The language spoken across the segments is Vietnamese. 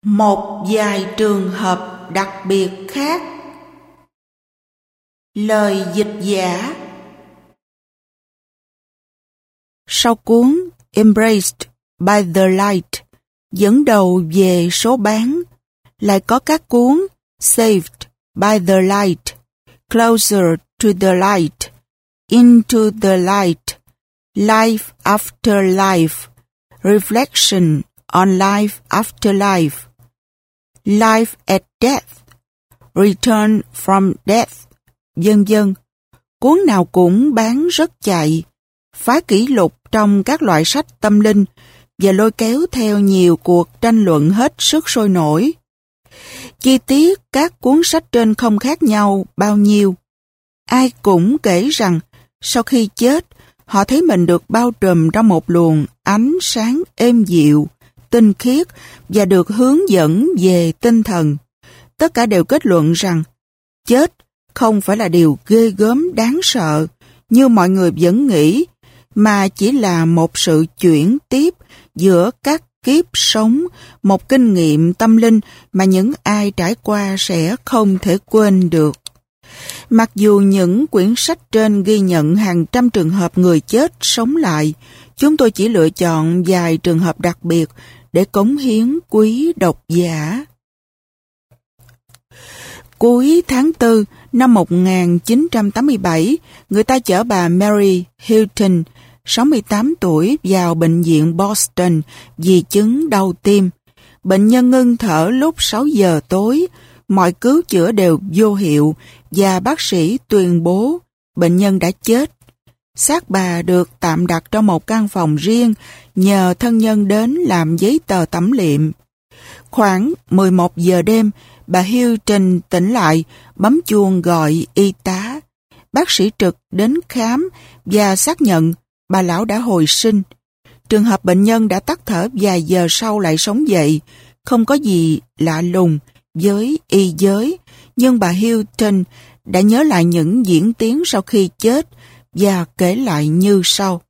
Một vài trường hợp đặc biệt khác. Lời dịch giả. Sau cuốn Embraced by the Light dẫn đầu về số bán, lại có các cuốn Saved by the Light, Closer to the Light, Into the Light, Life After Life, Reflection on Life After Life, Life at Death, Return from Death, vân vân. Cuốn nào cũng bán rất chạy, phá kỷ lục trong các loại sách tâm linh và lôi kéo theo nhiều cuộc tranh luận hết sức sôi nổi. Chi tiết các cuốn sách trên không khác nhau bao nhiêu. Ai cũng kể rằng sau khi chết, họ thấy mình được bao trùm trong một luồng ánh sáng êm dịu, tinh khiết và được hướng dẫn về tinh thần. Tất cả đều kết luận rằng chết không phải là điều ghê gớm đáng sợ như mọi người vẫn nghĩ, mà chỉ là một sự chuyển tiếp giữa các kiếp sống, một kinh nghiệm tâm linh mà những ai trải qua sẽ không thể quên được. Mặc dù những quyển sách trên ghi nhận hàng trăm trường hợp người chết sống lại, chúng tôi chỉ lựa chọn vài trường hợp đặc biệt để cống hiến quý độc giả. Cuối tháng 4 năm 1987, người ta chở bà Mary Hilton, 68 tuổi, vào bệnh viện Boston vì chứng đau tim. Bệnh nhân ngưng thở lúc 6 giờ tối, mọi cứu chữa đều vô hiệu và bác sĩ tuyên bố bệnh nhân đã chết. Xác bà được tạm đặt trong một căn phòng riêng nhờ thân nhân đến làm giấy tờ tẩm liệm. Khoảng 11 giờ đêm, bà Hilton tỉnh lại, bấm chuông gọi y tá. Bác sĩ trực đến khám và xác nhận bà lão đã hồi sinh. Trường hợp bệnh nhân đã tắt thở vài giờ sau lại sống dậy, không có gì lạ lùng với y giới, nhưng bà Hilton đã nhớ lại những diễn tiến sau khi chết và kể lại như sau.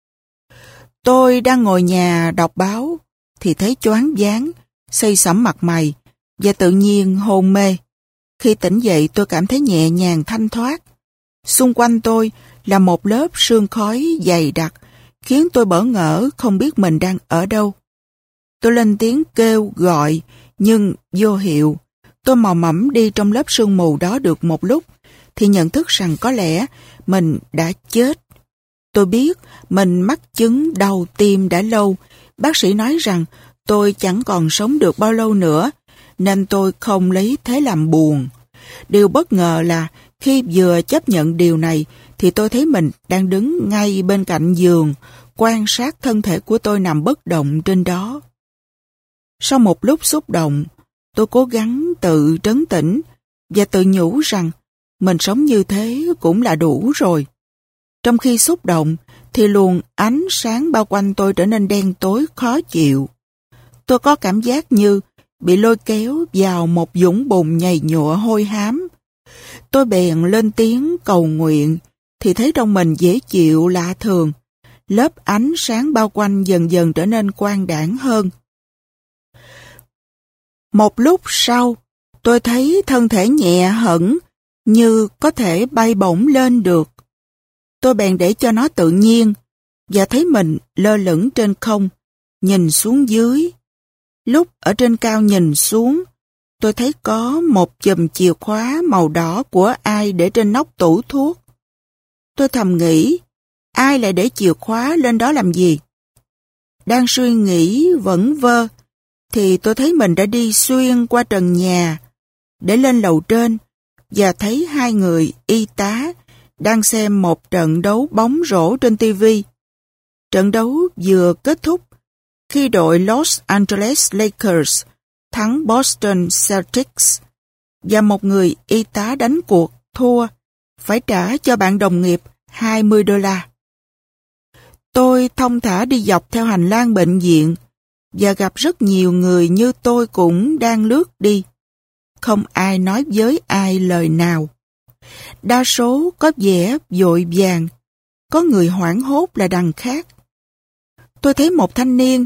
Tôi đang ngồi nhà đọc báo thì thấy choáng váng, xây sẩm mặt mày và tự nhiên hôn mê. Khi tỉnh dậy tôi cảm thấy nhẹ nhàng thanh thoát. Xung quanh tôi là một lớp sương khói dày đặc, khiến tôi bỡ ngỡ không biết mình đang ở đâu. Tôi lên tiếng kêu gọi, nhưng vô hiệu. Tôi mò mẫm đi trong lớp sương mù đó được một lúc, thì nhận thức rằng có lẽ mình đã chết. Tôi biết mình mắc chứng đau tim đã lâu. Bác sĩ nói rằng tôi chẳng còn sống được bao lâu nữa, nên tôi không lấy thế làm buồn. Điều bất ngờ là khi vừa chấp nhận điều này, thì tôi thấy mình đang đứng ngay bên cạnh giường, quan sát thân thể của tôi nằm bất động trên đó. Sau một lúc xúc động, tôi cố gắng tự trấn tĩnh và tự nhủ rằng mình sống như thế cũng là đủ rồi. Trong khi xúc động, thì luồng ánh sáng bao quanh tôi trở nên đen tối khó chịu. Tôi có cảm giác như bị lôi kéo vào một vũng bùn nhầy nhụa hôi hám. Tôi bèn lên tiếng cầu nguyện, thì thấy trong mình dễ chịu lạ thường. Lớp ánh sáng bao quanh dần dần trở nên quang đãng hơn. Một lúc sau, tôi thấy thân thể nhẹ hẳn, như có thể bay bổng lên được. Tôi bèn để cho nó tự nhiên, và thấy mình lơ lửng trên không, nhìn xuống dưới. Lúc ở trên cao nhìn xuống, tôi thấy có một chùm chìa khóa màu đỏ của ai để trên nóc tủ thuốc. Tôi thầm nghĩ, ai lại để chìa khóa lên đó làm gì? Đang suy nghĩ vẩn vơ, thì tôi thấy mình đã đi xuyên qua trần nhà, để lên lầu trên, và thấy hai người y tá đang xem một trận đấu bóng rổ trên TV. Trận đấu vừa kết thúc khi đội Los Angeles Lakers thắng Boston Celtics, và một người y tá đánh cuộc thua, phải trả cho bạn đồng nghiệp $20. Tôi thong thả đi dọc theo hành lang bệnh viện và gặp rất nhiều người như tôi cũng đang lướt đi. Không ai nói với ai lời nào. Đa số có vẻ vội vàng, có người hoảng hốt là đằng khác. Tôi thấy một thanh niên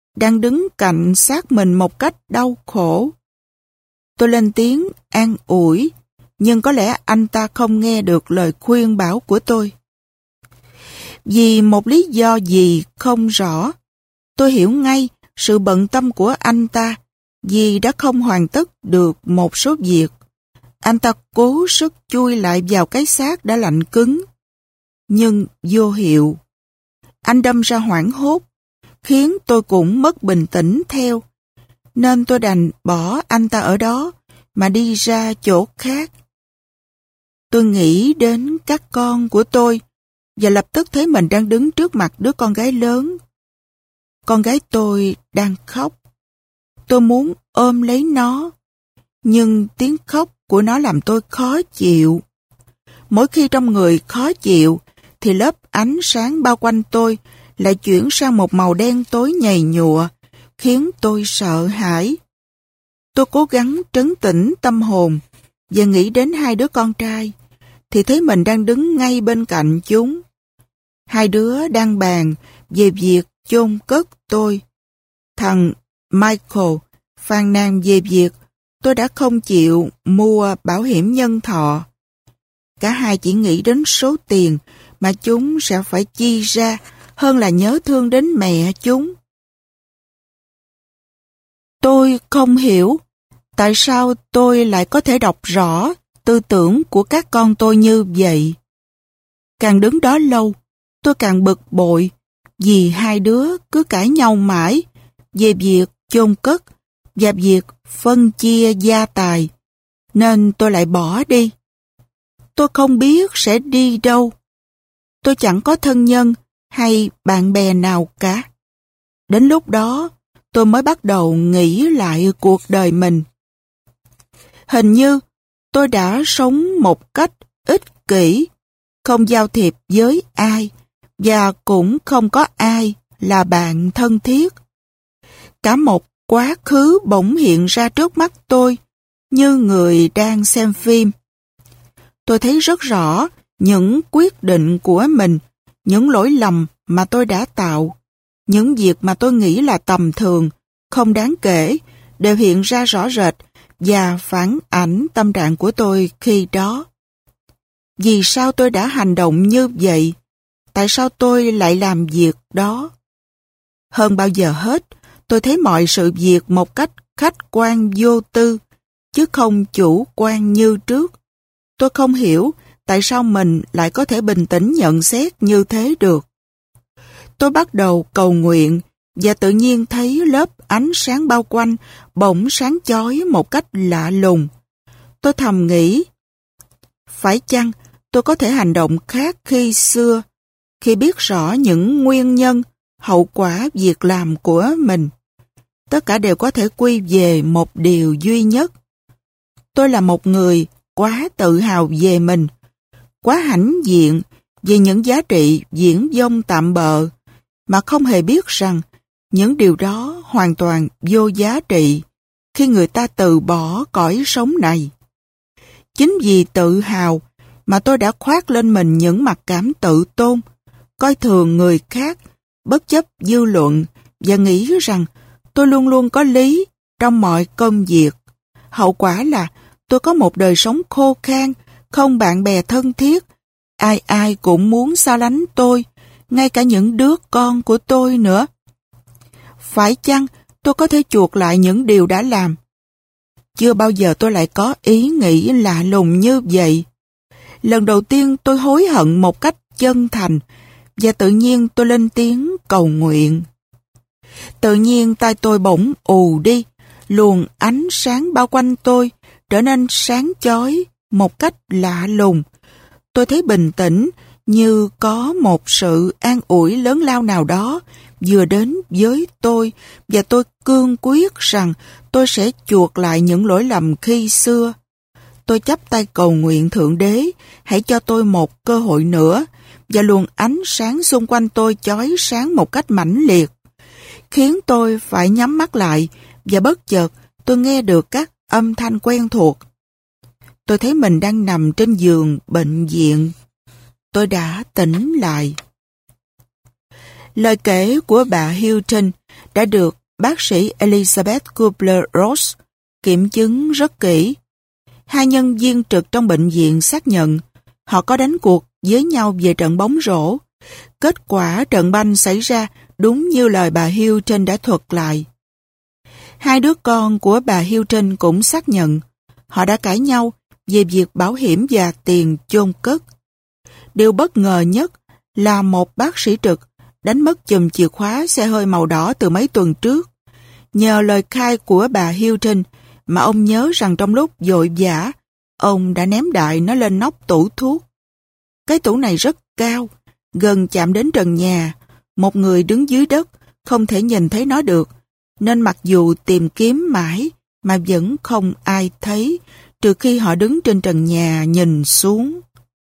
đang đứng cạnh xác mình một cách đau khổ. Tôi lên tiếng an ủi, nhưng có lẽ anh ta không nghe được lời khuyên bảo của tôi. Vì một lý do gì không rõ, tôi hiểu ngay sự bận tâm của anh ta vì đã không hoàn tất được một số việc. Anh ta cố sức chui lại vào cái xác đã lạnh cứng, nhưng vô hiệu. Anh đâm ra hoảng hốt, khiến tôi cũng mất bình tĩnh theo, nên tôi đành bỏ anh ta ở đó mà đi ra chỗ khác. Tôi nghĩ đến các con của tôi và lập tức thấy mình đang đứng trước mặt đứa con gái lớn. Con gái tôi đang khóc. Tôi muốn ôm lấy nó, nhưng tiếng khóc của nó làm tôi khó chịu. Mỗi khi trong người khó chịu, thì lớp ánh sáng bao quanh tôi lại chuyển sang một màu đen tối nhầy nhụa, khiến tôi sợ hãi. Tôi cố gắng trấn tĩnh tâm hồn và nghĩ đến hai đứa con trai, thì thấy mình đang đứng ngay bên cạnh chúng. Hai đứa đang bàn về việc chôn cất tôi. Thằng Michael phàn nàn về việc tôi đã không chịu mua bảo hiểm nhân thọ. Cả hai chỉ nghĩ đến số tiền mà chúng sẽ phải chi ra hơn là nhớ thương đến mẹ chúng. Tôi không hiểu tại sao tôi lại có thể đọc rõ tư tưởng của các con tôi như vậy. Càng đứng đó lâu, tôi càng bực bội vì hai đứa cứ cãi nhau mãi về việc chôn cất và việc phân chia gia tài, nên tôi lại bỏ đi. Tôi không biết sẽ đi đâu. Tôi chẳng có thân nhân hay bạn bè nào cả. Đến lúc đó, tôi mới bắt đầu nghĩ lại cuộc đời mình. Hình như tôi đã sống một cách ích kỷ, không giao thiệp với ai, và cũng không có ai là bạn thân thiết. Cả một quá khứ bỗng hiện ra trước mắt tôi, như người đang xem phim. Tôi thấy rất rõ những quyết định của mình, những lỗi lầm mà tôi đã tạo, những việc mà tôi nghĩ là tầm thường, không đáng kể, đều hiện ra rõ rệt và phản ảnh tâm trạng của tôi khi đó. Vì sao tôi đã hành động như vậy? Tại sao tôi lại làm việc đó? Hơn bao giờ hết, tôi thấy mọi sự việc một cách khách quan vô tư, chứ không chủ quan như trước. Tôi không hiểu tại sao mình lại có thể bình tĩnh nhận xét như thế được. Tôi bắt đầu cầu nguyện và tự nhiên thấy lớp ánh sáng bao quanh bỗng sáng chói một cách lạ lùng. Tôi thầm nghĩ, phải chăng tôi có thể hành động khác khi xưa, khi biết rõ những nguyên nhân, hậu quả việc làm của mình? Tất cả đều có thể quy về một điều duy nhất. Tôi là một người quá tự hào về mình, quá hãnh diện về những giá trị viển vông tạm bợ, mà không hề biết rằng những điều đó hoàn toàn vô giá trị khi người ta từ bỏ cõi sống này. Chính vì tự hào mà tôi đã khoác lên mình những mặc cảm tự tôn, coi thường người khác, bất chấp dư luận và nghĩ rằng tôi luôn luôn có lý trong mọi công việc. Hậu quả là tôi có một đời sống khô khan, không bạn bè thân thiết. Ai ai cũng muốn xa lánh tôi, ngay cả những đứa con của tôi nữa. Phải chăng tôi có thể chuộc lại những điều đã làm? Chưa bao giờ tôi lại có ý nghĩ lạ lùng như vậy. Lần đầu tiên tôi hối hận một cách chân thành, và tự nhiên tôi lên tiếng cầu nguyện. Tự nhiên tai tôi bỗng ù đi, luồng ánh sáng bao quanh tôi trở nên sáng chói một cách lạ lùng. Tôi thấy bình tĩnh, như có một sự an ủi lớn lao nào đó vừa đến với tôi, và tôi cương quyết rằng tôi sẽ chuộc lại những lỗi lầm khi xưa. Tôi chắp tay cầu nguyện Thượng Đế, hãy cho tôi một cơ hội nữa, và luồng ánh sáng xung quanh tôi chói sáng một cách mãnh liệt, khiến tôi phải nhắm mắt lại, và bất chợt tôi nghe được các âm thanh quen thuộc. Tôi thấy mình đang nằm trên giường bệnh viện. Tôi đã tỉnh lại. Lời kể của bà Hilton đã được bác sĩ Elizabeth Kubler-Ross kiểm chứng rất kỹ. Hai nhân viên trực trong bệnh viện xác nhận họ có đánh cuộc với nhau về trận bóng rổ. Kết quả trận banh xảy ra đúng như lời bà Hilton đã thuật lại. Hai đứa con của bà Hilton cũng xác nhận họ đã cãi nhau về việc bảo hiểm và tiền chôn cất. Điều bất ngờ nhất là một bác sĩ trực đánh mất chùm chìa khóa xe hơi màu đỏ từ mấy tuần trước. Nhờ lời khai của bà Hilton mà ông nhớ rằng trong lúc vội vã, ông đã ném đại nó lên nóc tủ thuốc. Cái tủ này rất cao, gần chạm đến trần nhà. Một người đứng dưới đất không thể nhìn thấy nó được, nên mặc dù tìm kiếm mãi mà vẫn không ai thấy, trừ khi họ đứng trên trần nhà nhìn xuống.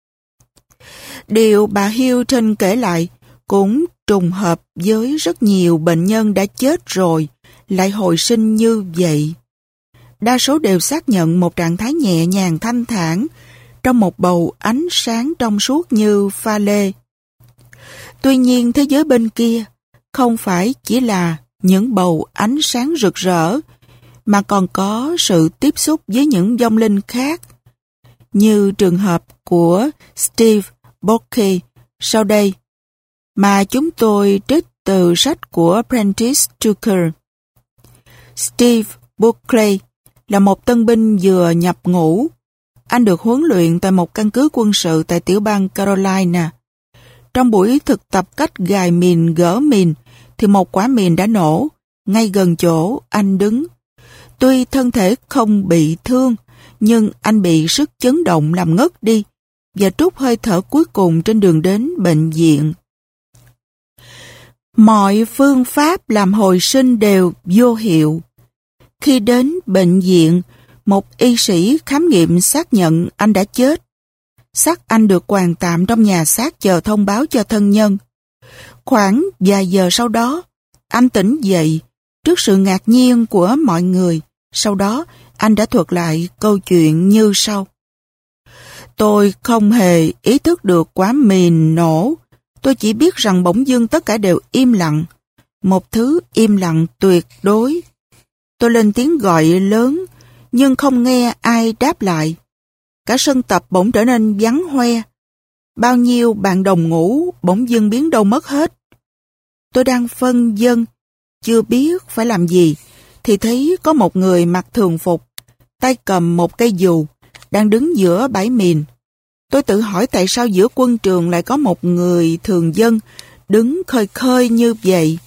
Điều bà Hilton kể lại cũng trùng hợp với rất nhiều bệnh nhân đã chết rồi, lại hồi sinh như vậy. Đa số đều xác nhận một trạng thái nhẹ nhàng thanh thản trong một bầu ánh sáng trong suốt như pha lê. Tuy nhiên thế giới bên kia không phải chỉ là những bầu ánh sáng rực rỡ, mà còn có sự tiếp xúc với những vong linh khác, như trường hợp của Steve Buckley sau đây, mà chúng tôi trích từ sách của Prentice Tucker. Steve Buckley là một tân binh vừa nhập ngũ. Anh được huấn luyện tại một căn cứ quân sự tại tiểu bang Carolina. Trong buổi thực tập cách gài mìn gỡ mìn, thì một quả mìn đã nổ ngay gần chỗ anh đứng. Tuy thân thể không bị thương, nhưng anh bị sức chấn động làm ngất đi và trút hơi thở cuối cùng trên đường đến bệnh viện. Mọi phương pháp làm hồi sinh đều vô hiệu. Khi đến bệnh viện, một y sĩ khám nghiệm xác nhận anh đã chết. Xác anh được quàng tạm trong nhà xác chờ thông báo cho thân nhân. Khoảng vài giờ sau đó, anh tỉnh dậy trước sự ngạc nhiên của mọi người. Sau đó, anh đã thuật lại câu chuyện như sau. Tôi không hề ý thức được quả mìn nổ. Tôi chỉ biết rằng bỗng dưng tất cả đều im lặng. Một thứ im lặng tuyệt đối. Tôi lên tiếng gọi lớn, nhưng không nghe ai đáp lại. Cả sân tập bỗng trở nên vắng hoe. Bao nhiêu bạn đồng ngủ bỗng dưng biến đâu mất hết. Tôi đang phân vân, chưa biết phải làm gì, thì thấy có một người mặc thường phục, tay cầm một cây dù, đang đứng giữa bãi mìn. Tôi tự hỏi tại sao giữa quân trường lại có một người thường dân đứng khơi khơi như vậy.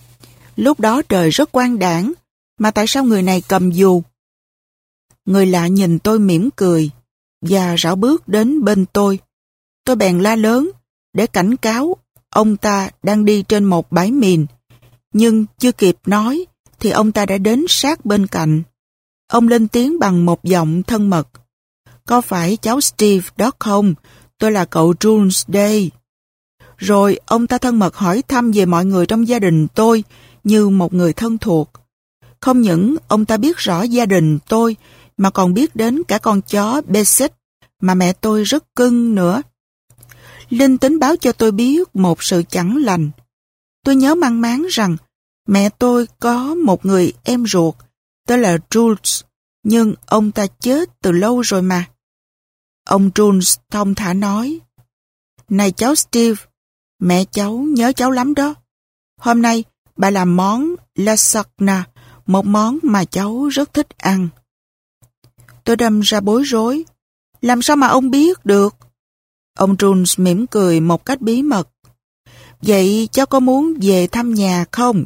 Lúc đó trời rất quang đãng, mà tại sao người này cầm dù? Người lạ nhìn tôi mỉm cười và rảo bước đến bên tôi. Tôi bèn la lớn để cảnh cáo ông ta đang đi trên một bãi mìn. Nhưng chưa kịp nói thì ông ta đã đến sát bên cạnh. Ông lên tiếng bằng một giọng thân mật. Có phải cháu Steve đó không? Tôi là cậu Jules đây. Rồi ông ta thân mật hỏi thăm về mọi người trong gia đình tôi như một người thân thuộc. Không những ông ta biết rõ gia đình tôi mà còn biết đến cả con chó Bessic mà mẹ tôi rất cưng nữa. Linh tính báo cho tôi biết một sự chẳng lành. Tôi nhớ mang máng rằng mẹ tôi có một người em ruột tên là Jules, nhưng ông ta chết từ lâu rồi mà. Ông Jules thong thả nói, này cháu Steve, mẹ cháu nhớ cháu lắm đó. Hôm nay bà làm món lasagna, một món mà cháu rất thích ăn. Tôi đâm ra bối rối. Làm sao mà ông biết được? Ông Jules mỉm cười một cách bí mật. Vậy cháu có muốn về thăm nhà không?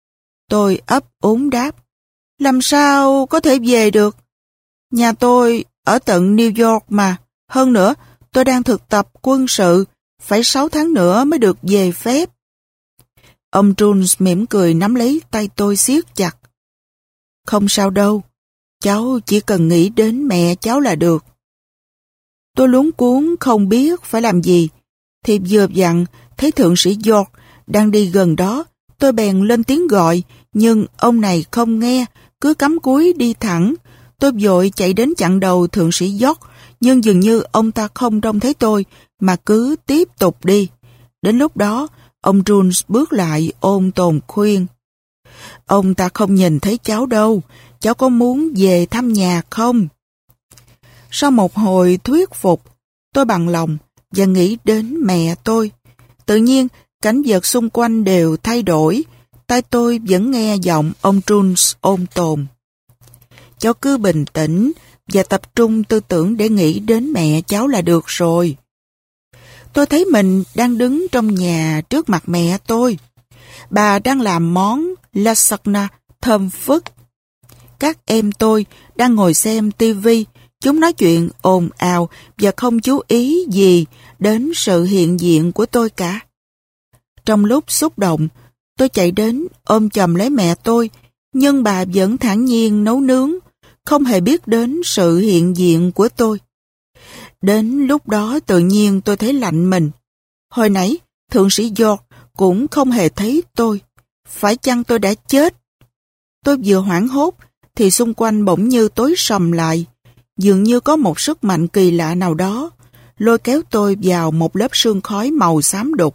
Tôi ấp úng đáp. Làm sao có thể về được? Nhà tôi ở tận New York mà. Hơn nữa, tôi đang thực tập quân sự, phải 6 tháng nữa mới được về phép. Ông Jules mỉm cười nắm lấy tay tôi siết chặt. Không sao đâu, cháu chỉ cần nghĩ đến mẹ cháu là được. Tôi luống cuống không biết phải làm gì, thì vừa vặn thấy thượng sĩ George đang đi gần đó. Tôi bèn lên tiếng gọi, nhưng ông này không nghe, cứ cắm cúi đi thẳng. Tôi vội chạy đến chặn đầu thượng sĩ George, nhưng dường như ông ta không trông thấy tôi, mà cứ tiếp tục đi. Đến lúc đó, ông Jules bước lại ôm tồn khuyên. Ông ta không nhìn thấy cháu đâu. Cháu có muốn về thăm nhà không? Sau một hồi thuyết phục, tôi bằng lòng và nghĩ đến mẹ tôi. Tự nhiên, cảnh vật xung quanh đều thay đổi. Tai tôi vẫn nghe giọng ông Jones ôn tồn. Cháu cứ bình tĩnh và tập trung tư tưởng để nghĩ đến mẹ cháu là được rồi. Tôi thấy mình đang đứng trong nhà trước mặt mẹ tôi. Bà đang làm món lasagna thơm phức. Các em tôi đang ngồi xem tivi. Chúng nói chuyện ồn ào và không chú ý gì đến sự hiện diện của tôi cả. Trong lúc xúc động, tôi chạy đến ôm chầm lấy mẹ tôi, nhưng bà vẫn thản nhiên nấu nướng, không hề biết đến sự hiện diện của tôi. Đến lúc đó tự nhiên tôi thấy lạnh mình. Hồi nãy, thượng sĩ George cũng không hề thấy tôi. Phải chăng tôi đã chết? Tôi vừa hoảng hốt, thì xung quanh bỗng như tối sầm lại. Dường như có một sức mạnh kỳ lạ nào đó, lôi kéo tôi vào một lớp sương khói màu xám đục.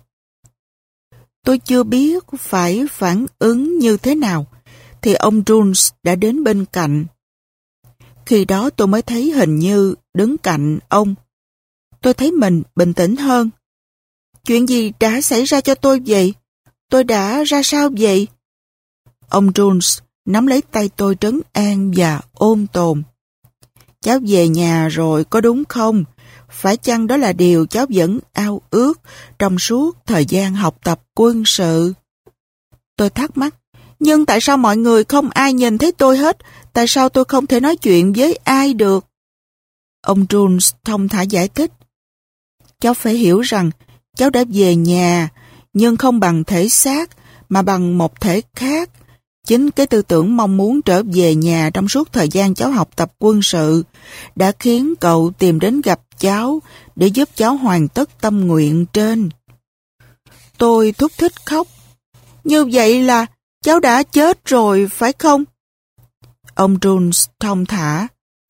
Tôi chưa biết phải phản ứng như thế nào, thì ông Jones đã đến bên cạnh. Khi đó tôi mới thấy hình như đứng cạnh ông. Tôi thấy mình bình tĩnh hơn. Chuyện gì đã xảy ra cho tôi vậy? Tôi đã ra sao vậy? Ông Jones nắm lấy tay tôi trấn an và ôn tồn. Cháu về nhà rồi có đúng không? Phải chăng đó là điều cháu vẫn ao ước trong suốt thời gian học tập quân sự? Tôi thắc mắc, nhưng tại sao mọi người không ai nhìn thấy tôi hết? Tại sao tôi không thể nói chuyện với ai được? Ông Jones thông thả giải thích. Cháu phải hiểu rằng cháu đã về nhà, nhưng không bằng thể xác, mà bằng một thể khác. Chính cái tư tưởng mong muốn trở về nhà trong suốt thời gian cháu học tập quân sự đã khiến cậu tìm đến gặp cháu để giúp cháu hoàn tất tâm nguyện trên. Tôi thúc thích khóc. Như vậy là cháu đã chết rồi, phải không? Ông Jones thong thả.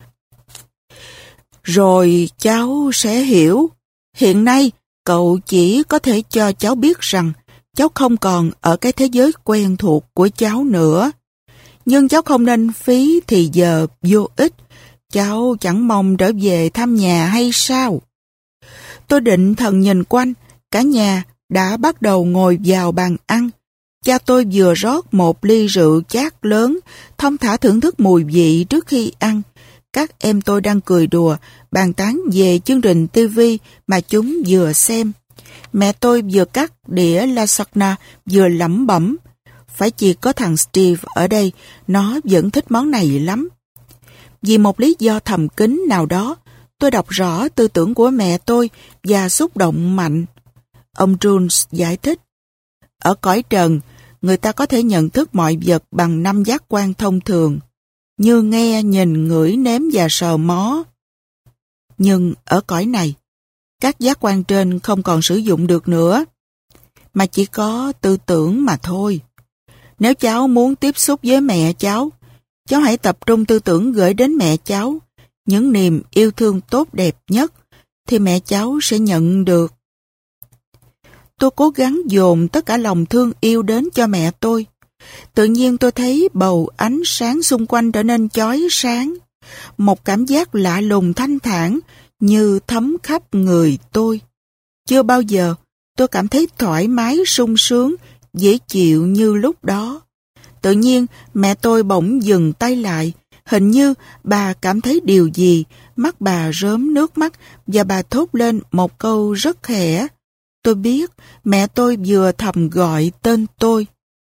Rồi cháu sẽ hiểu. Hiện nay, cậu chỉ có thể cho cháu biết rằng cháu không còn ở cái thế giới quen thuộc của cháu nữa. Nhưng cháu không nên phí thì giờ vô ích. Cháu chẳng mong trở về thăm nhà hay sao? Tôi định thần nhìn quanh, cả nhà đã bắt đầu ngồi vào bàn ăn. Cha tôi vừa rót một ly rượu chát lớn, thong thả thưởng thức mùi vị trước khi ăn. Các em tôi đang cười đùa, bàn tán về chương trình TV mà chúng vừa xem. Mẹ tôi vừa cắt đĩa lasagna vừa lẩm bẩm. Phải chỉ có thằng Steve ở đây, nó vẫn thích món này lắm. Vì một lý do thầm kín nào đó, tôi đọc rõ tư tưởng của mẹ tôi và xúc động mạnh. Ông Jones giải thích. Ở cõi trần, người ta có thể nhận thức mọi vật bằng 5 giác quan thông thường, như nghe, nhìn, ngửi, nếm và sờ mó. Nhưng ở cõi này, các giác quan trên không còn sử dụng được nữa, mà chỉ có tư tưởng mà thôi. Nếu cháu muốn tiếp xúc với mẹ cháu hãy tập trung tư tưởng gửi đến mẹ cháu những niềm yêu thương tốt đẹp nhất, thì mẹ cháu sẽ nhận được. Tôi cố gắng dồn tất cả lòng thương yêu đến cho mẹ tôi. Tự nhiên tôi thấy bầu ánh sáng xung quanh trở nên chói sáng. Một cảm giác lạ lùng thanh thản như thấm khắp người tôi. Chưa bao giờ tôi cảm thấy thoải mái, sung sướng, dễ chịu như lúc đó. Tự nhiên mẹ tôi bỗng dừng tay lại. Hình như bà cảm thấy điều gì, mắt bà rớm nước mắt và bà thốt lên một câu rất khẽ. Tôi biết mẹ tôi vừa thầm gọi tên tôi.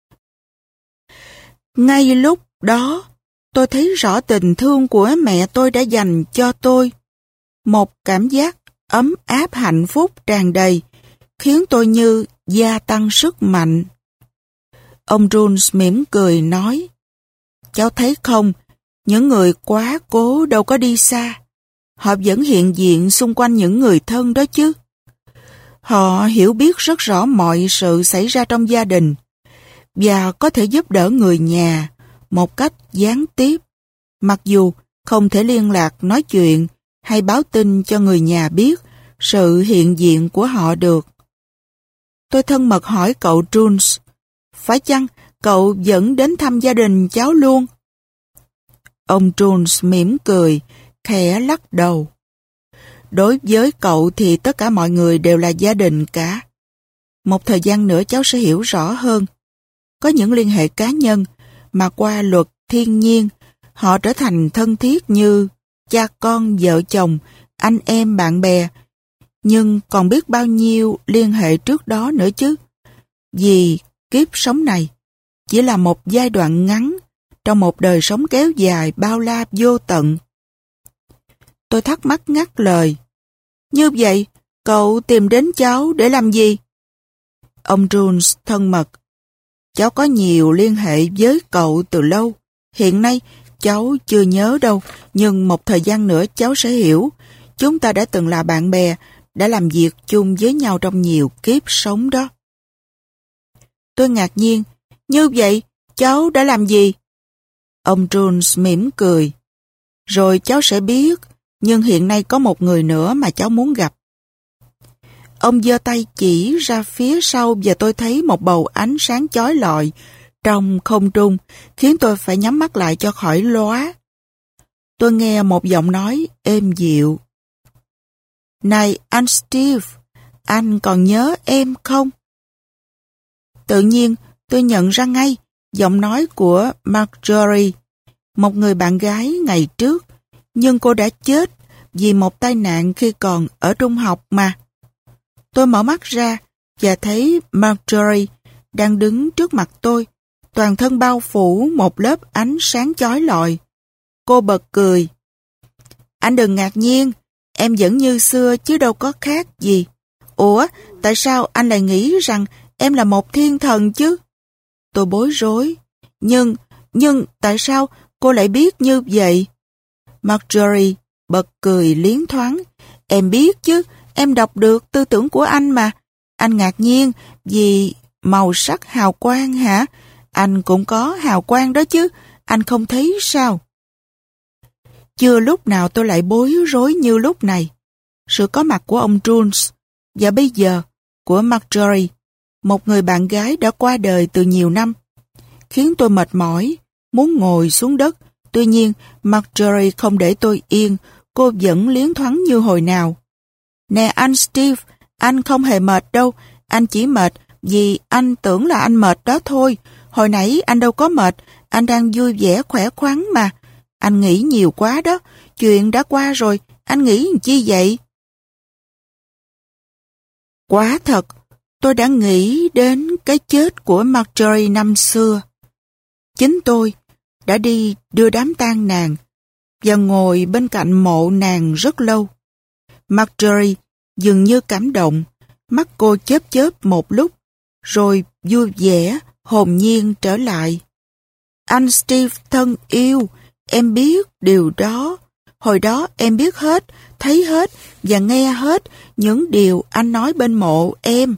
Ngay lúc đó, tôi thấy rõ tình thương của mẹ tôi đã dành cho tôi. Một cảm giác ấm áp hạnh phúc tràn đầy, khiến tôi như gia tăng sức mạnh. Ông Jones mỉm cười nói, cháu thấy không, những người quá cố đâu có đi xa. Họ vẫn hiện diện xung quanh những người thân đó chứ. Họ hiểu biết rất rõ mọi sự xảy ra trong gia đình và có thể giúp đỡ người nhà một cách gián tiếp, mặc dù không thể liên lạc, nói chuyện hay báo tin cho người nhà biết sự hiện diện của họ được. Tôi thân mật hỏi cậu Jones, phải chăng cậu vẫn đến thăm gia đình cháu luôn. Ông Jones mỉm cười, khẽ lắc đầu. Đối với cậu thì tất cả mọi người đều là gia đình cả. Một thời gian nữa cháu sẽ hiểu rõ hơn. Có những liên hệ cá nhân mà qua luật thiên nhiên, họ trở thành thân thiết như cha con, vợ chồng, anh em, bạn bè. Nhưng còn biết bao nhiêu liên hệ trước đó nữa chứ. Vì kiếp sống này chỉ là một giai đoạn ngắn trong một đời sống kéo dài bao la vô tận. Tôi thắc mắc ngắt lời. Như vậy, cậu tìm đến cháu để làm gì? Ông Jones thân mật. Cháu có nhiều liên hệ với cậu từ lâu. Hiện nay, cháu chưa nhớ đâu, nhưng một thời gian nữa cháu sẽ hiểu. Chúng ta đã từng là bạn bè, đã làm việc chung với nhau trong nhiều kiếp sống đó. Tôi ngạc nhiên. Như vậy, cháu đã làm gì? Ông Jones mỉm cười. Rồi cháu sẽ biết, nhưng hiện nay có một người nữa mà cháu muốn gặp. Ông giơ tay chỉ ra phía sau và tôi thấy một bầu ánh sáng chói lọi trong không trung, khiến tôi phải nhắm mắt lại cho khỏi lóa. Tôi nghe một giọng nói êm dịu. Này anh Steve, anh còn nhớ em không? Tự nhiên tôi nhận ra ngay giọng nói của Marjorie, một người bạn gái ngày trước, nhưng cô đã chết vì một tai nạn khi còn ở trung học mà. Tôi mở mắt ra và thấy Marjorie đang đứng trước mặt tôi, toàn thân bao phủ một lớp ánh sáng chói lọi. Cô bật cười. Anh đừng ngạc nhiên, em vẫn như xưa chứ đâu có khác gì. Ủa, tại sao anh lại nghĩ rằng em là một thiên thần chứ? Tôi bối rối. Nhưng tại sao cô lại biết như vậy? Marjorie bật cười liến thoáng. Em biết chứ, em đọc được tư tưởng của anh mà. Anh ngạc nhiên vì màu sắc hào quang hả? Anh cũng có hào quang đó chứ, anh không thấy sao? Chưa lúc nào tôi lại bối rối như lúc này. Sự có mặt của ông Jones và bây giờ của Marjorie, một người bạn gái đã qua đời từ nhiều năm, khiến tôi mệt mỏi, muốn ngồi xuống đất. Tuy nhiên, Marjorie không để tôi yên, cô vẫn liến thoáng như hồi nào. Nè anh Steve, anh không hề mệt đâu, anh chỉ mệt vì anh tưởng là anh mệt đó thôi. Hồi nãy anh đâu có mệt, anh đang vui vẻ khỏe khoắn mà. Anh nghĩ nhiều quá đó, chuyện đã qua rồi, anh nghĩ chi vậy? Quả thật, tôi đã nghĩ đến cái chết của Marjorie năm xưa. Chính tôi đã đi đưa đám tang nàng và ngồi bên cạnh mộ nàng rất lâu. Marjorie dường như cảm động, mắt cô chớp chớp một lúc, rồi vui vẻ, hồn nhiên trở lại. Anh Steve thân yêu, em biết điều đó. Hồi đó em biết hết, thấy hết và nghe hết những điều anh nói bên mộ em.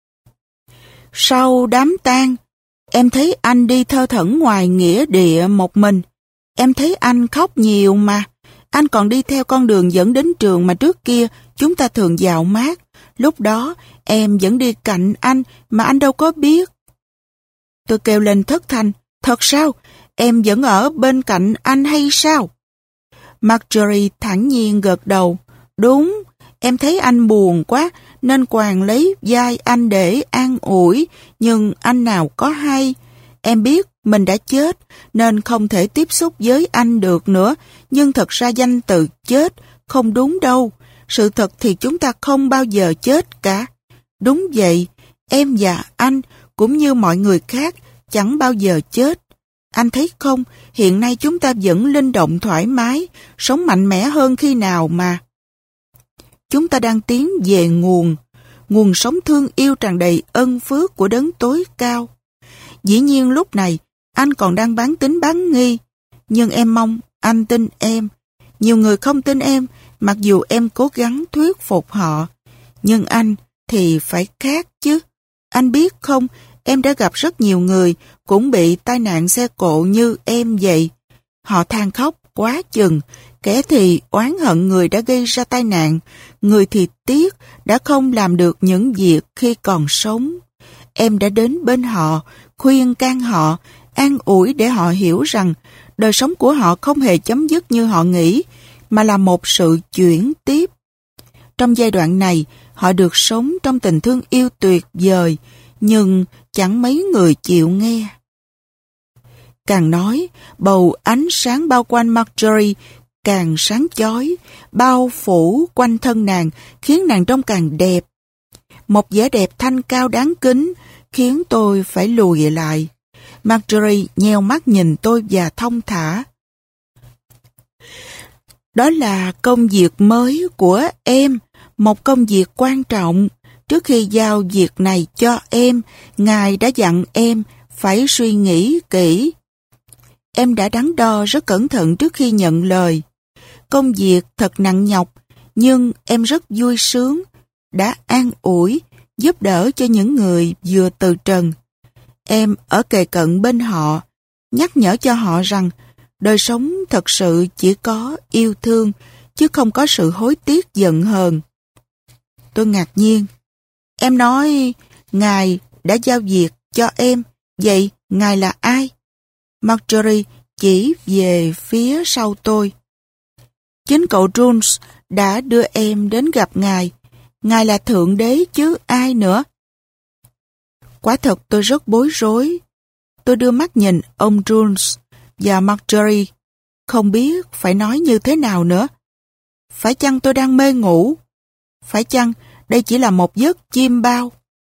Sau đám tang, em thấy anh đi thơ thẩn ngoài nghĩa địa một mình. Em thấy anh khóc nhiều mà. Anh còn đi theo con đường dẫn đến trường mà trước kia chúng ta thường dạo mát. Lúc đó em vẫn đi cạnh anh mà anh đâu có biết. Tôi kêu lên thất thanh. Thật sao? Em vẫn ở bên cạnh anh hay sao? Marjorie thản nhiên gật đầu. Đúng, em thấy anh buồn quá nên quàng lấy vai anh để an ủi, nhưng anh nào có hay. Em biết mình đã chết nên không thể tiếp xúc với anh được nữa, nhưng thật ra danh từ chết không đúng đâu. Sự thật thì chúng ta không bao giờ chết cả. Đúng vậy, em và anh cũng như mọi người khác chẳng bao giờ chết. Anh thấy không, hiện nay chúng ta vẫn linh động thoải mái, sống mạnh mẽ hơn khi nào mà. Chúng ta đang tiến về nguồn sống thương yêu tràn đầy ân phước của đấng tối cao. Dĩ nhiên lúc này, anh còn đang bán tín bán nghi, nhưng em mong anh tin em. Nhiều người không tin em, mặc dù em cố gắng thuyết phục họ. Nhưng anh thì phải khác chứ. Anh biết không, em đã gặp rất nhiều người cũng bị tai nạn xe cộ như em vậy. Họ than khóc quá chừng, kẻ thì oán hận người đã gây ra tai nạn, người thì tiếc đã không làm được những việc khi còn sống. Em đã đến bên họ, khuyên can họ, an ủi để họ hiểu rằng đời sống của họ không hề chấm dứt như họ nghĩ, mà là một sự chuyển tiếp. Trong giai đoạn này, họ được sống trong tình thương yêu tuyệt vời, nhưng chẳng mấy người chịu nghe. Càng nói, bầu ánh sáng bao quanh Marjorie càng sáng chói, bao phủ quanh thân nàng, khiến nàng trông càng đẹp. Một vẻ đẹp thanh cao đáng kính, khiến tôi phải lùi lại. Marjorie nheo mắt nhìn tôi và thong thả. Đó là công việc mới của em, một công việc quan trọng. Trước khi giao việc này cho em, Ngài đã dặn em phải suy nghĩ kỹ. Em đã đắn đo rất cẩn thận trước khi nhận lời. Công việc thật nặng nhọc, nhưng em rất vui sướng, đã an ủi, giúp đỡ cho những người vừa từ trần. Em ở kề cận bên họ, nhắc nhở cho họ rằng đời sống thật sự chỉ có yêu thương, chứ không có sự hối tiếc giận hờn. Tôi ngạc nhiên. Em nói, Ngài đã giao việc cho em, vậy Ngài là ai? Marjorie chỉ về phía sau tôi. Chính cậu Jones đã đưa em đến gặp Ngài. Ngài là Thượng Đế chứ ai nữa. Quả thật tôi rất bối rối. Tôi đưa mắt nhìn ông Jones và Marjorie, không biết phải nói như thế nào nữa. Phải chăng tôi đang mê ngủ? Phải chăng đây chỉ là một giấc chiêm bao?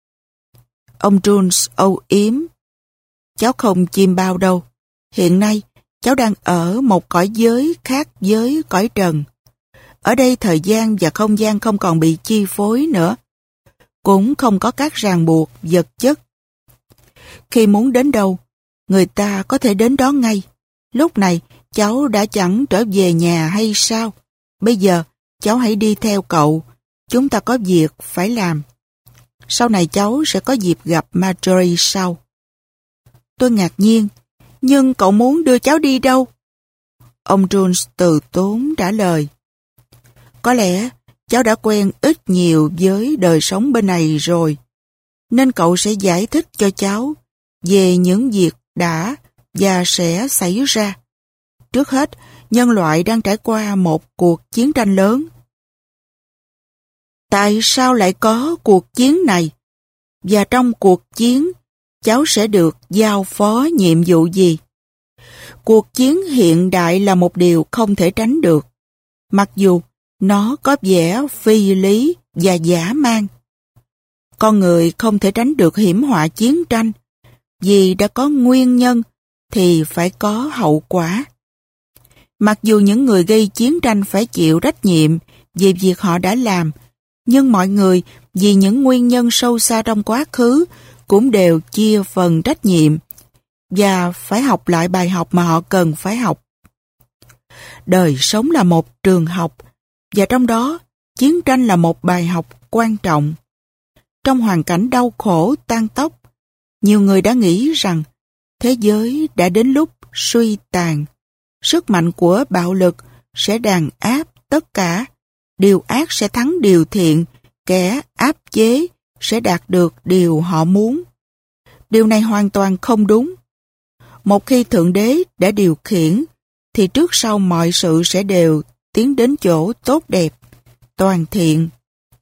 Ông Jones âu yếm. Cháu không chiêm bao đâu. Hiện nay, cháu đang ở một cõi giới khác với cõi trần. Ở đây thời gian và không gian không còn bị chi phối nữa. Cũng không có các ràng buộc vật chất. Khi muốn đến đâu, người ta có thể đến đó ngay. Lúc này, cháu đã chẳng trở về nhà hay sao? Bây giờ, cháu hãy đi theo cậu. Chúng ta có việc phải làm. Sau này cháu sẽ có dịp gặp Marjorie sau. Tôi ngạc nhiên. Nhưng cậu muốn đưa cháu đi đâu? Ông Jones từ tốn trả lời. Có lẽ cháu đã quen ít nhiều với đời sống bên này rồi, nên cậu sẽ giải thích cho cháu về những việc đã và sẽ xảy ra. Trước hết, nhân loại đang trải qua một cuộc chiến tranh lớn. Tại sao lại có cuộc chiến này? Và trong cuộc chiến, cháu sẽ được giao phó nhiệm vụ gì? Cuộc chiến hiện đại là một điều không thể tránh được, mặc dù nó có vẻ phi lý và dã man. Con người không thể tránh được hiểm họa chiến tranh, vì đã có nguyên nhân thì phải có hậu quả. Mặc dù những người gây chiến tranh phải chịu trách nhiệm về việc họ đã làm, nhưng mọi người vì những nguyên nhân sâu xa trong quá khứ cũng đều chia phần trách nhiệm và phải học lại bài học mà họ cần phải học. Đời sống là một trường học, và trong đó chiến tranh là một bài học quan trọng. Trong hoàn cảnh đau khổ tan tóc, nhiều người đã nghĩ rằng thế giới đã đến lúc suy tàn. Sức mạnh của bạo lực sẽ đàn áp tất cả, điều ác sẽ thắng điều thiện, kẻ áp chế sẽ đạt được điều họ muốn. Điều này hoàn toàn không đúng. Một khi Thượng Đế đã điều khiển, thì trước sau mọi sự sẽ đều tiến đến chỗ tốt đẹp, toàn thiện.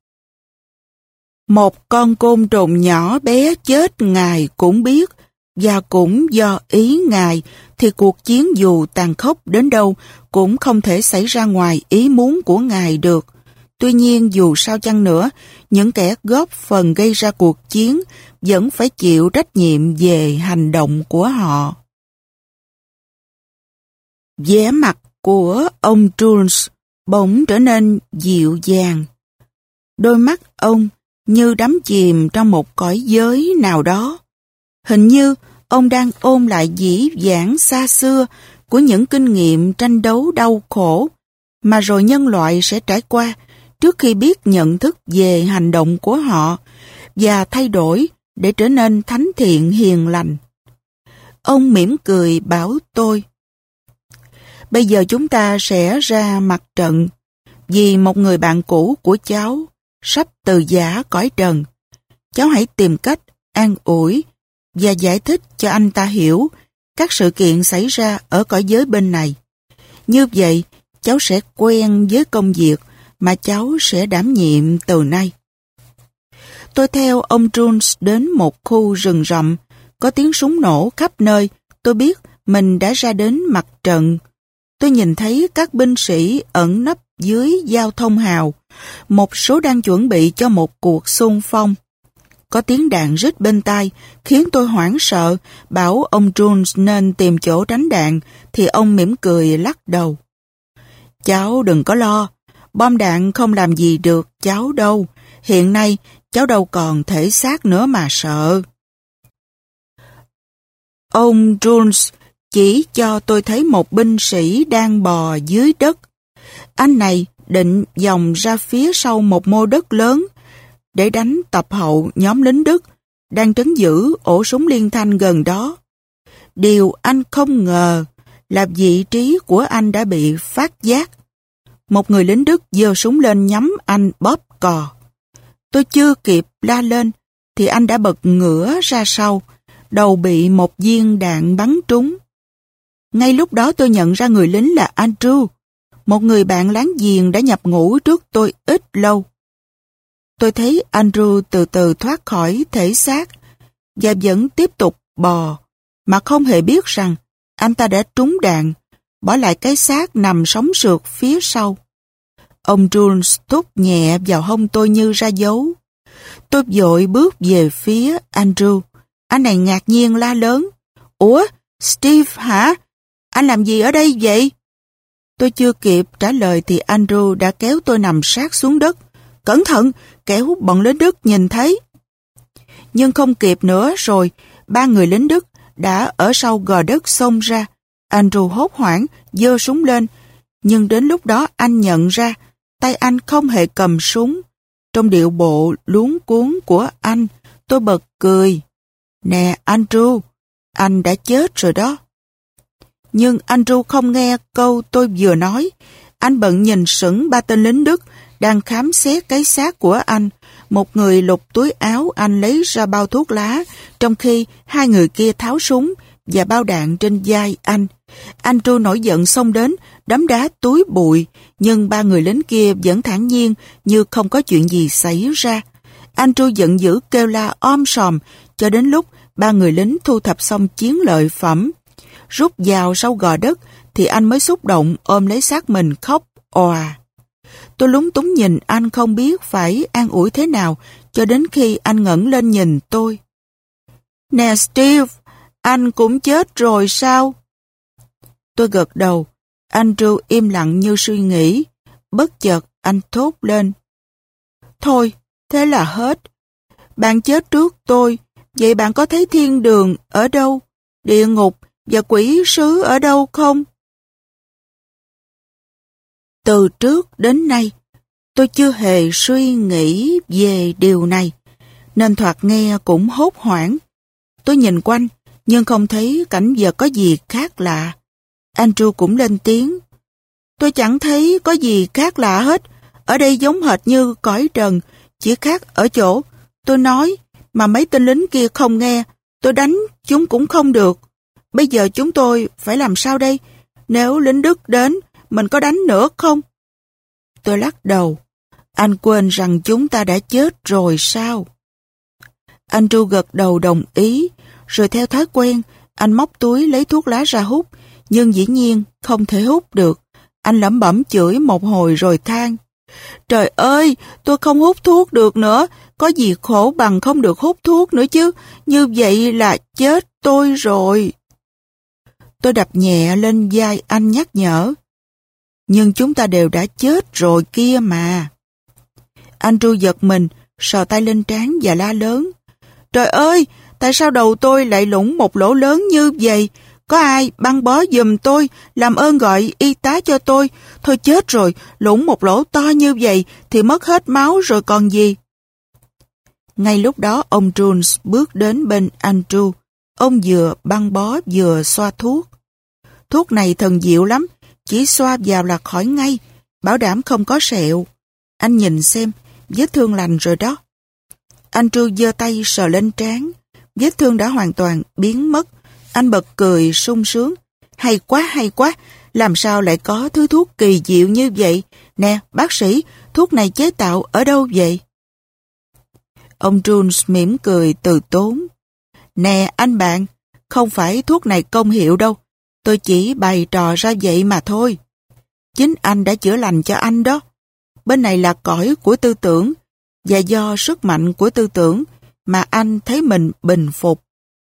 Một con côn trùng nhỏ bé chết Ngài cũng biết, và cũng do ý Ngài thì cuộc chiến dù tàn khốc đến đâu cũng không thể xảy ra ngoài ý muốn của Ngài được. Tuy nhiên dù sao chăng nữa, những kẻ góp phần gây ra cuộc chiến vẫn phải chịu trách nhiệm về hành động của họ. Vẻ mặt của ông Jones bỗng trở nên dịu dàng. Đôi mắt ông như đắm chìm trong một cõi giới nào đó. Hình như ông đang ôn lại dĩ vãng xa xưa của những kinh nghiệm tranh đấu đau khổ mà rồi nhân loại sẽ trải qua trước khi biết nhận thức về hành động của họ và thay đổi để trở nên thánh thiện hiền lành. Ông mỉm cười bảo tôi: bây giờ chúng ta sẽ ra mặt trận vì một người bạn cũ của cháu sắp từ giã cõi trần. Cháu hãy tìm cách an ủi và giải thích cho anh ta hiểu các sự kiện xảy ra ở cõi giới bên này. Như vậy, cháu sẽ quen với công việc mà cháu sẽ đảm nhiệm từ nay. Tôi theo ông Jones đến một khu rừng rậm, có tiếng súng nổ khắp nơi. Tôi biết mình đã ra đến mặt trận. Tôi nhìn thấy các binh sĩ ẩn nấp dưới giao thông hào. Một số đang chuẩn bị cho một cuộc xung phong. Có tiếng đạn rít bên tai, khiến tôi hoảng sợ, bảo ông Jones nên tìm chỗ tránh đạn, thì ông mỉm cười lắc đầu. Cháu đừng có lo, bom đạn không làm gì được cháu đâu. Hiện nay, cháu đâu còn thể xác nữa mà sợ. Ông Jones chỉ cho tôi thấy một binh sĩ đang bò dưới đất. Anh này định vòng ra phía sau một mô đất lớn để đánh tập hậu nhóm lính Đức đang trấn giữ ổ súng liên thanh gần đó. Điều anh không ngờ là vị trí của anh đã bị phát giác. Một người lính Đức giơ súng lên nhắm anh bóp cò. Tôi chưa kịp la lên thì anh đã bật ngửa ra sau, đầu bị một viên đạn bắn trúng. Ngay lúc đó tôi nhận ra người lính là Andrew, một người bạn láng giềng đã nhập ngũ trước tôi ít lâu. Tôi thấy Andrew từ từ thoát khỏi thể xác và vẫn tiếp tục bò, mà không hề biết rằng anh ta đã trúng đạn, bỏ lại cái xác nằm sóng sượt phía sau. Ông Jones thúc nhẹ vào hông tôi như ra dấu. Tôi vội bước về phía Andrew. Anh này ngạc nhiên la lớn. Ủa, Steve hả? Anh làm gì ở đây vậy? Tôi chưa kịp trả lời thì Andrew đã kéo tôi nằm sát xuống đất. Cẩn thận, kẻo bọn lính Đức nhìn thấy. Nhưng không kịp nữa rồi, 3 người lính Đức đã ở sau gò đất xông ra. Andrew hốt hoảng, giơ súng lên. Nhưng đến lúc đó anh nhận ra, tay anh không hề cầm súng. Trong điệu bộ luống cuống của anh, tôi bật cười. Nè Andrew, anh đã chết rồi đó. Nhưng Andrew không nghe câu tôi vừa nói. Anh bận nhìn sững 3 tên lính Đức đang khám xét cái xác của anh. Một người lục túi áo anh lấy ra bao thuốc lá, trong khi 2 người kia tháo súng và bao đạn trên vai anh. Andrew nổi giận xông đến, đấm đá túi bụi, nhưng 3 người lính kia vẫn thản nhiên như không có chuyện gì xảy ra. Andrew giận dữ kêu la om sòm, cho đến lúc 3 người lính thu thập xong chiến lợi phẩm. Rút vào sau gò đất thì anh mới xúc động ôm lấy xác mình khóc òa. Tôi lúng túng nhìn anh không biết phải an ủi thế nào cho đến khi anh ngẩng lên nhìn tôi. Nè Steve, anh cũng chết rồi sao? Tôi gật đầu. Andrew im lặng như suy nghĩ. Bất chợt anh thốt lên. Thôi, thế là hết. Bạn chết trước tôi, vậy bạn có thấy thiên đường ở đâu, địa ngục và quỷ sứ ở đâu không? Từ trước đến nay, tôi chưa hề suy nghĩ về điều này, nên thoạt nghe cũng hốt hoảng. Tôi nhìn quanh, nhưng không thấy cảnh vật có gì khác lạ. Andrew cũng lên tiếng. Tôi chẳng thấy có gì khác lạ hết. Ở đây giống hệt như cõi trần, chỉ khác ở chỗ tôi nói mà mấy tên lính kia không nghe. Tôi đánh chúng cũng không được. Bây giờ chúng tôi phải làm sao đây? Nếu lính Đức đến, mình có đánh nữa không? Tôi lắc đầu. Anh quên rằng chúng ta đã chết rồi sao? Andrew gật đầu đồng ý, rồi theo thói quen, anh móc túi lấy thuốc lá ra hút, nhưng dĩ nhiên không thể hút được. Anh lẩm bẩm chửi một hồi rồi than. Trời ơi, tôi không hút thuốc được nữa, có gì khổ bằng không được hút thuốc nữa chứ, như vậy là chết tôi rồi. Tôi đập nhẹ lên vai anh nhắc nhở. Nhưng chúng ta đều đã chết rồi kia mà. Andrew giật mình, sờ tay lên trán và la lớn. Trời ơi, tại sao đầu tôi lại lủng một lỗ lớn như vậy? Có ai băng bó giùm tôi, làm ơn gọi y tá cho tôi. Thôi chết rồi, lủng một lỗ to như vậy thì mất hết máu rồi còn gì. Ngay lúc đó ông Jones bước đến bên Andrew. Ông vừa băng bó vừa xoa thuốc. Thuốc này thần diệu lắm, chỉ xoa vào là khỏi ngay, bảo đảm không có sẹo. Anh nhìn xem, vết thương lành rồi đó. Andrew giơ tay sờ lên trán, Vết thương đã hoàn toàn biến mất. Anh bật cười sung sướng. Hay quá, hay quá. Làm sao lại có thứ thuốc kỳ diệu như vậy? Nè, bác sĩ, thuốc này chế tạo ở đâu vậy? Ông Jones mỉm cười từ tốn. Nè anh bạn, không phải thuốc này công hiệu đâu. Tôi chỉ bày trò ra vậy mà thôi. Chính anh đã chữa lành cho anh đó. Bên này là cõi của tư tưởng, và do sức mạnh của tư tưởng mà anh thấy mình bình phục.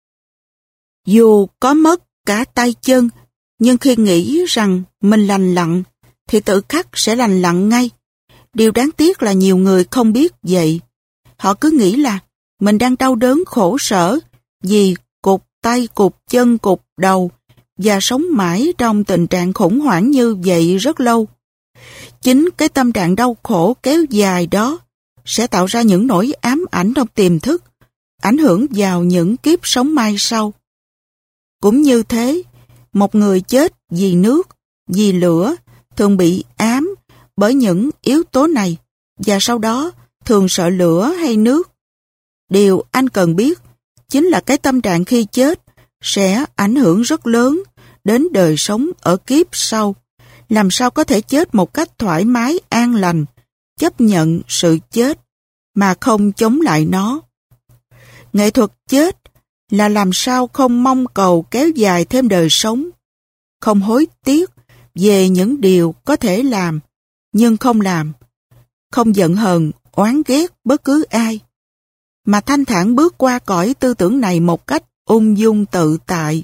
Dù có mất cả tay chân, nhưng khi nghĩ rằng mình lành lặn, thì tự khắc sẽ lành lặn ngay. Điều đáng tiếc là nhiều người không biết vậy. Họ cứ nghĩ là mình đang đau đớn khổ sở vì cụt tay, cụt chân, cụt đầu và sống mãi trong tình trạng khủng hoảng như vậy rất lâu. Chính cái tâm trạng đau khổ kéo dài đó sẽ tạo ra những nỗi ám ảnh trong tiềm thức, ảnh hưởng vào những kiếp sống mai sau. Cũng như thế, một người chết vì nước, vì lửa thường bị ám bởi những yếu tố này và sau đó thường sợ lửa hay nước. Điều anh cần biết chính là cái tâm trạng khi chết sẽ ảnh hưởng rất lớn đến đời sống ở kiếp sau. Làm sao có thể chết một cách thoải mái, an lành, chấp nhận sự chết mà không chống lại nó. Nghệ thuật chết là làm sao không mong cầu kéo dài thêm đời sống, không hối tiếc về những điều có thể làm nhưng không làm, không giận hờn, oán ghét bất cứ ai, mà thanh thản bước qua cõi tư tưởng này một cách ung dung tự tại.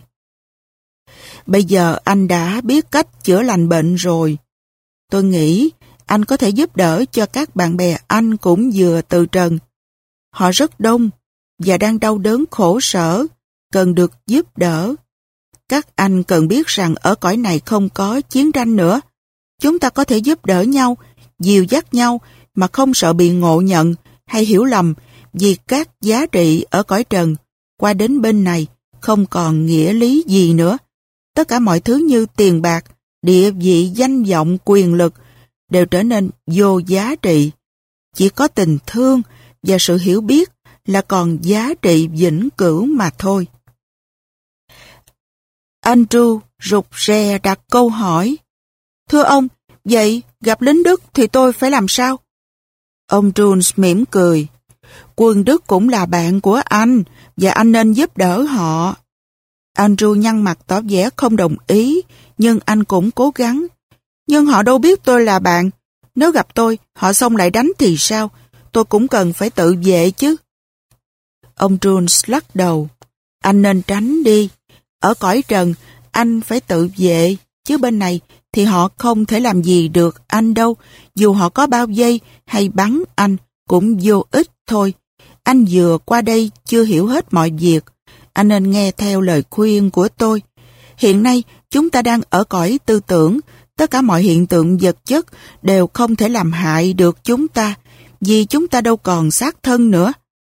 Bây giờ anh đã biết cách chữa lành bệnh rồi. Tôi nghĩ anh có thể giúp đỡ cho các bạn bè anh cũng vừa từ trần. Họ rất đông và đang đau đớn khổ sở, cần được giúp đỡ. Các anh cần biết rằng ở cõi này không có chiến tranh nữa. Chúng ta có thể giúp đỡ nhau, dìu dắt nhau mà không sợ bị ngộ nhận hay hiểu lầm vì các giá trị ở cõi trần qua đến bên này không còn nghĩa lý gì nữa. Tất cả mọi thứ như tiền bạc, địa vị, danh vọng, quyền lực đều trở nên vô giá trị. Chỉ có tình thương và sự hiểu biết là còn giá trị vĩnh cửu mà thôi. Andrew rụt rè đặt câu hỏi. Thưa ông, vậy gặp lính Đức thì tôi phải làm sao? Ông Jones mỉm cười. Quân Đức cũng là bạn của anh và anh nên giúp đỡ họ. Andrew nhăn mặt tỏ vẻ không đồng ý, nhưng anh cũng cố gắng. Nhưng họ đâu biết tôi là bạn. Nếu gặp tôi, họ xông lại đánh thì sao? Tôi cũng cần phải tự vệ chứ. Ông Jones lắc đầu. Anh nên tránh đi. Ở cõi trần, anh phải tự vệ, chứ bên này thì họ không thể làm gì được anh đâu. Dù họ có bao vây hay bắn anh, cũng vô ích thôi. Anh vừa qua đây chưa hiểu hết mọi việc. Anh nên nghe theo lời khuyên của tôi. Hiện nay, chúng ta đang ở cõi tư tưởng. Tất cả mọi hiện tượng vật chất đều không thể làm hại được chúng ta, vì chúng ta đâu còn xác thân nữa.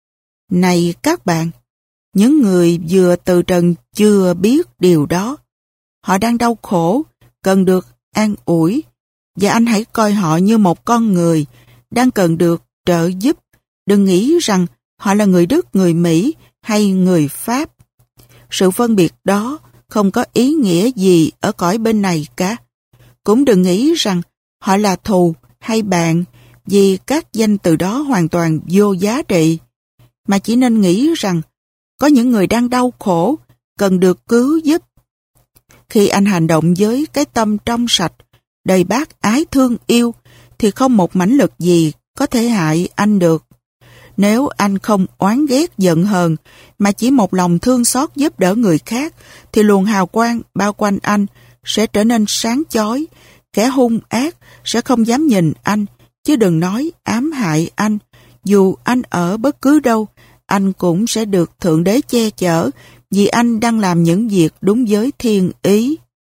Này các bạn, những người vừa từ trần chưa biết điều đó. Họ đang đau khổ, cần được an ủi, và anh hãy coi họ như một con người, đang cần được trợ giúp. Đừng nghĩ rằng họ là người Đức, người Mỹ hay người Pháp. Sự phân biệt đó không có ý nghĩa gì ở cõi bên này cả. Cũng đừng nghĩ rằng họ là thù hay bạn, vì các danh từ đó hoàn toàn vô giá trị. Mà chỉ nên nghĩ rằng có những người đang đau khổ, cần được cứu giúp. Khi anh hành động với cái tâm trong sạch, đầy bác ái thương yêu, thì không một mãnh lực gì có thể hại anh được. Nếu anh không oán ghét giận hờn, mà chỉ một lòng thương xót giúp đỡ người khác, thì luồng hào quang bao quanh anh sẽ trở nên sáng chói. Kẻ hung ác sẽ không dám nhìn anh, chứ đừng nói ám hại anh. Dù anh ở bất cứ đâu, anh cũng sẽ được Thượng Đế che chở, vì anh đang làm những việc đúng với thiên ý.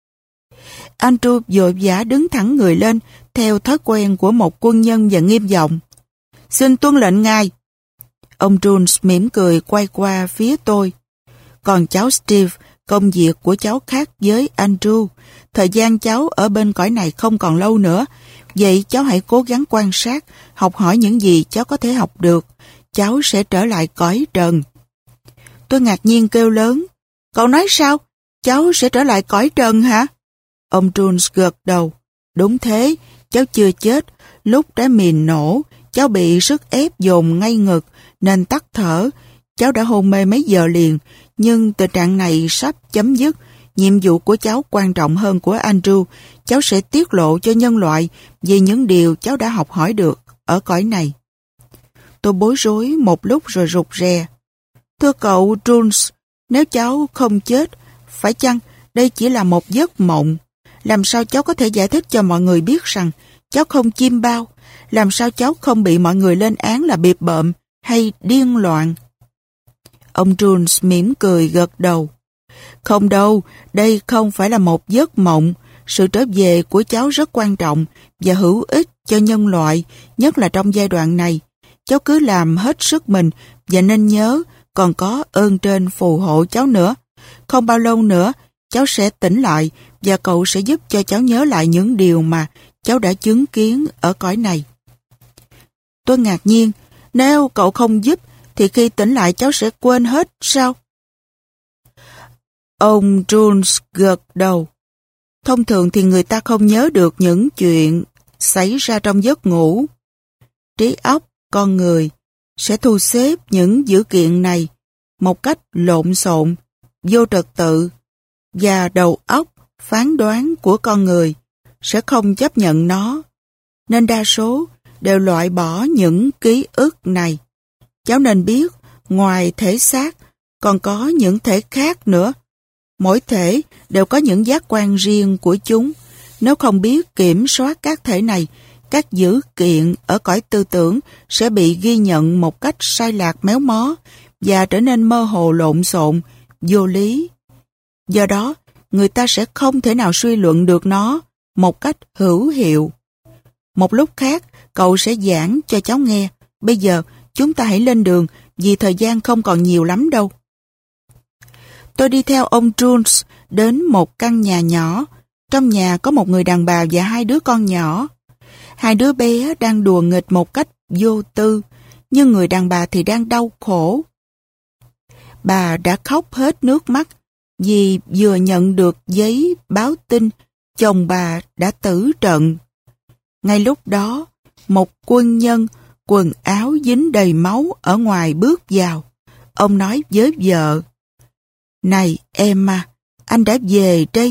Andrew vội vã đứng thẳng người lên, theo thói quen của một quân nhân và nghiêm giọng. Xin tuân lệnh ngài. Ông Jones mỉm cười quay qua phía tôi. Còn cháu Steve, công việc của cháu khác với Andrew. Thời gian cháu ở bên cõi này không còn lâu nữa. Vậy cháu hãy cố gắng quan sát, học hỏi những gì cháu có thể học được. Cháu sẽ trở lại cõi trần. Tôi ngạc nhiên kêu lớn. Cậu nói sao? Cháu sẽ trở lại cõi trần hả? Ông Jones gật đầu. Đúng thế, cháu chưa chết. Lúc trái mìn nổ, cháu bị sức ép dồn ngay ngực nên tắc thở. Cháu đã hôn mê mấy giờ liền, nhưng tình trạng này sắp chấm dứt. Nhiệm vụ của cháu quan trọng hơn của Andrew. Cháu sẽ tiết lộ cho nhân loại về những điều cháu đã học hỏi được ở cõi này. Tôi bối rối một lúc rồi rụt rè. Thưa cậu Jones, nếu cháu không chết, phải chăng đây chỉ là một giấc mộng? Làm sao cháu có thể giải thích cho mọi người biết rằng cháu không chiêm bao? Làm sao cháu không bị mọi người lên án là bịp bợm hay điên loạn? Ông Jones mỉm cười gật đầu. Không đâu, đây không phải là một giấc mộng. Sự trở về của cháu rất quan trọng và hữu ích cho nhân loại, nhất là trong giai đoạn này. Cháu cứ làm hết sức mình và nên nhớ còn có ơn trên phù hộ cháu nữa. Không bao lâu nữa, cháu sẽ tỉnh lại và cậu sẽ giúp cho cháu nhớ lại những điều mà cháu đã chứng kiến ở cõi này. Tôi ngạc nhiên, nếu cậu không giúp thì khi tỉnh lại cháu sẽ quên hết sao? Ông Jones gật đầu. Thông thường thì người ta không nhớ được những chuyện xảy ra trong giấc ngủ. Trí óc con người sẽ thu xếp những dữ kiện này một cách lộn xộn, vô trật tự, và đầu óc phán đoán của con người sẽ không chấp nhận nó, nên đa số đều loại bỏ những ký ức này. Cháu nên biết, ngoài thể xác, còn có những thể khác nữa. Mỗi thể đều có những giác quan riêng của chúng. Nếu không biết kiểm soát các thể này, các dữ kiện ở cõi tư tưởng sẽ bị ghi nhận một cách sai lạc méo mó và trở nên mơ hồ lộn xộn, vô lý. Do đó, người ta sẽ không thể nào suy luận được nó một cách hữu hiệu. Một lúc khác, cậu sẽ giảng cho cháu nghe. Bây giờ, chúng ta hãy lên đường vì thời gian không còn nhiều lắm đâu. Tôi đi theo ông Jones đến một căn nhà nhỏ. Trong nhà có một người đàn bà và hai đứa con nhỏ. Hai đứa bé đang đùa nghịch một cách vô tư, nhưng người đàn bà thì đang đau khổ. Bà đã khóc hết nước mắt vì vừa nhận được giấy báo tin chồng bà đã tử trận. Ngay lúc đó, một quân nhân quần áo dính đầy máu ở ngoài bước vào. Ông nói với vợ, "Này Emma, anh đã về đây."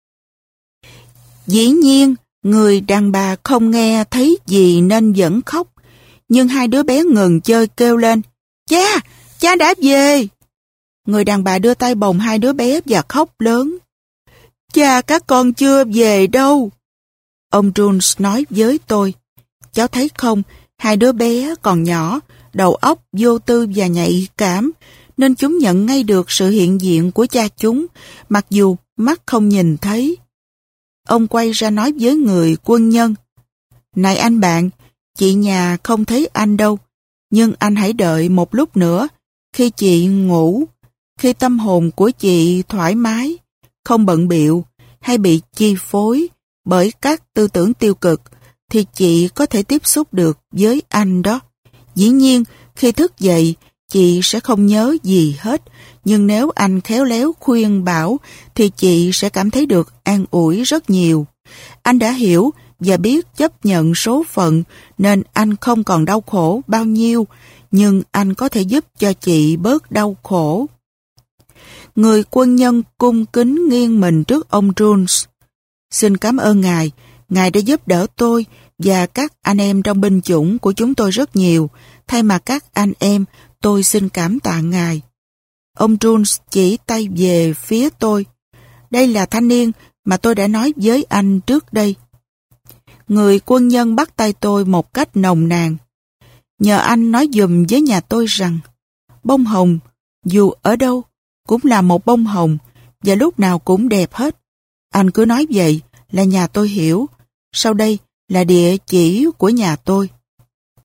Dĩ nhiên, người đàn bà không nghe thấy gì nên vẫn khóc, nhưng hai đứa bé ngừng chơi kêu lên, "Cha, cha đã về." Người đàn bà đưa tay bồng hai đứa bé và khóc lớn, "Cha các con chưa về đâu." Ông Jones nói với tôi, "Cháu thấy không, hai đứa bé còn nhỏ, đầu óc vô tư và nhạy cảm, nên chúng nhận ngay được sự hiện diện của cha chúng, mặc dù mắt không nhìn thấy." Ông quay ra nói với người quân nhân, "Này anh bạn, chị nhà không thấy anh đâu, nhưng anh hãy đợi một lúc nữa, khi chị ngủ, khi tâm hồn của chị thoải mái, không bận bịu hay bị chi phối bởi các tư tưởng tiêu cực, thì chị có thể tiếp xúc được với anh đó. Dĩ nhiên, khi thức dậy, chị sẽ không nhớ gì hết, nhưng nếu anh khéo léo khuyên bảo, thì chị sẽ cảm thấy được an ủi rất nhiều. Anh đã hiểu và biết chấp nhận số phận, nên anh không còn đau khổ bao nhiêu, nhưng anh có thể giúp cho chị bớt đau khổ." Người quân nhân cung kính nghiêng mình trước ông Jones. "Xin cảm ơn ngài, ngài đã giúp đỡ tôi và các anh em trong binh chủng của chúng tôi rất nhiều. Thay mặt các anh em, tôi xin cảm tạ ngài." Ông Jones chỉ tay về phía tôi. "Đây là thanh niên mà tôi đã nói với anh trước đây." Người quân nhân bắt tay tôi một cách nồng nàn. "Nhờ anh nói giùm với nhà tôi rằng, bông hồng, dù ở đâu, cũng là một bông hồng, và lúc nào cũng đẹp hết. Anh cứ nói vậy là nhà tôi hiểu. Sau đây là địa chỉ của nhà tôi."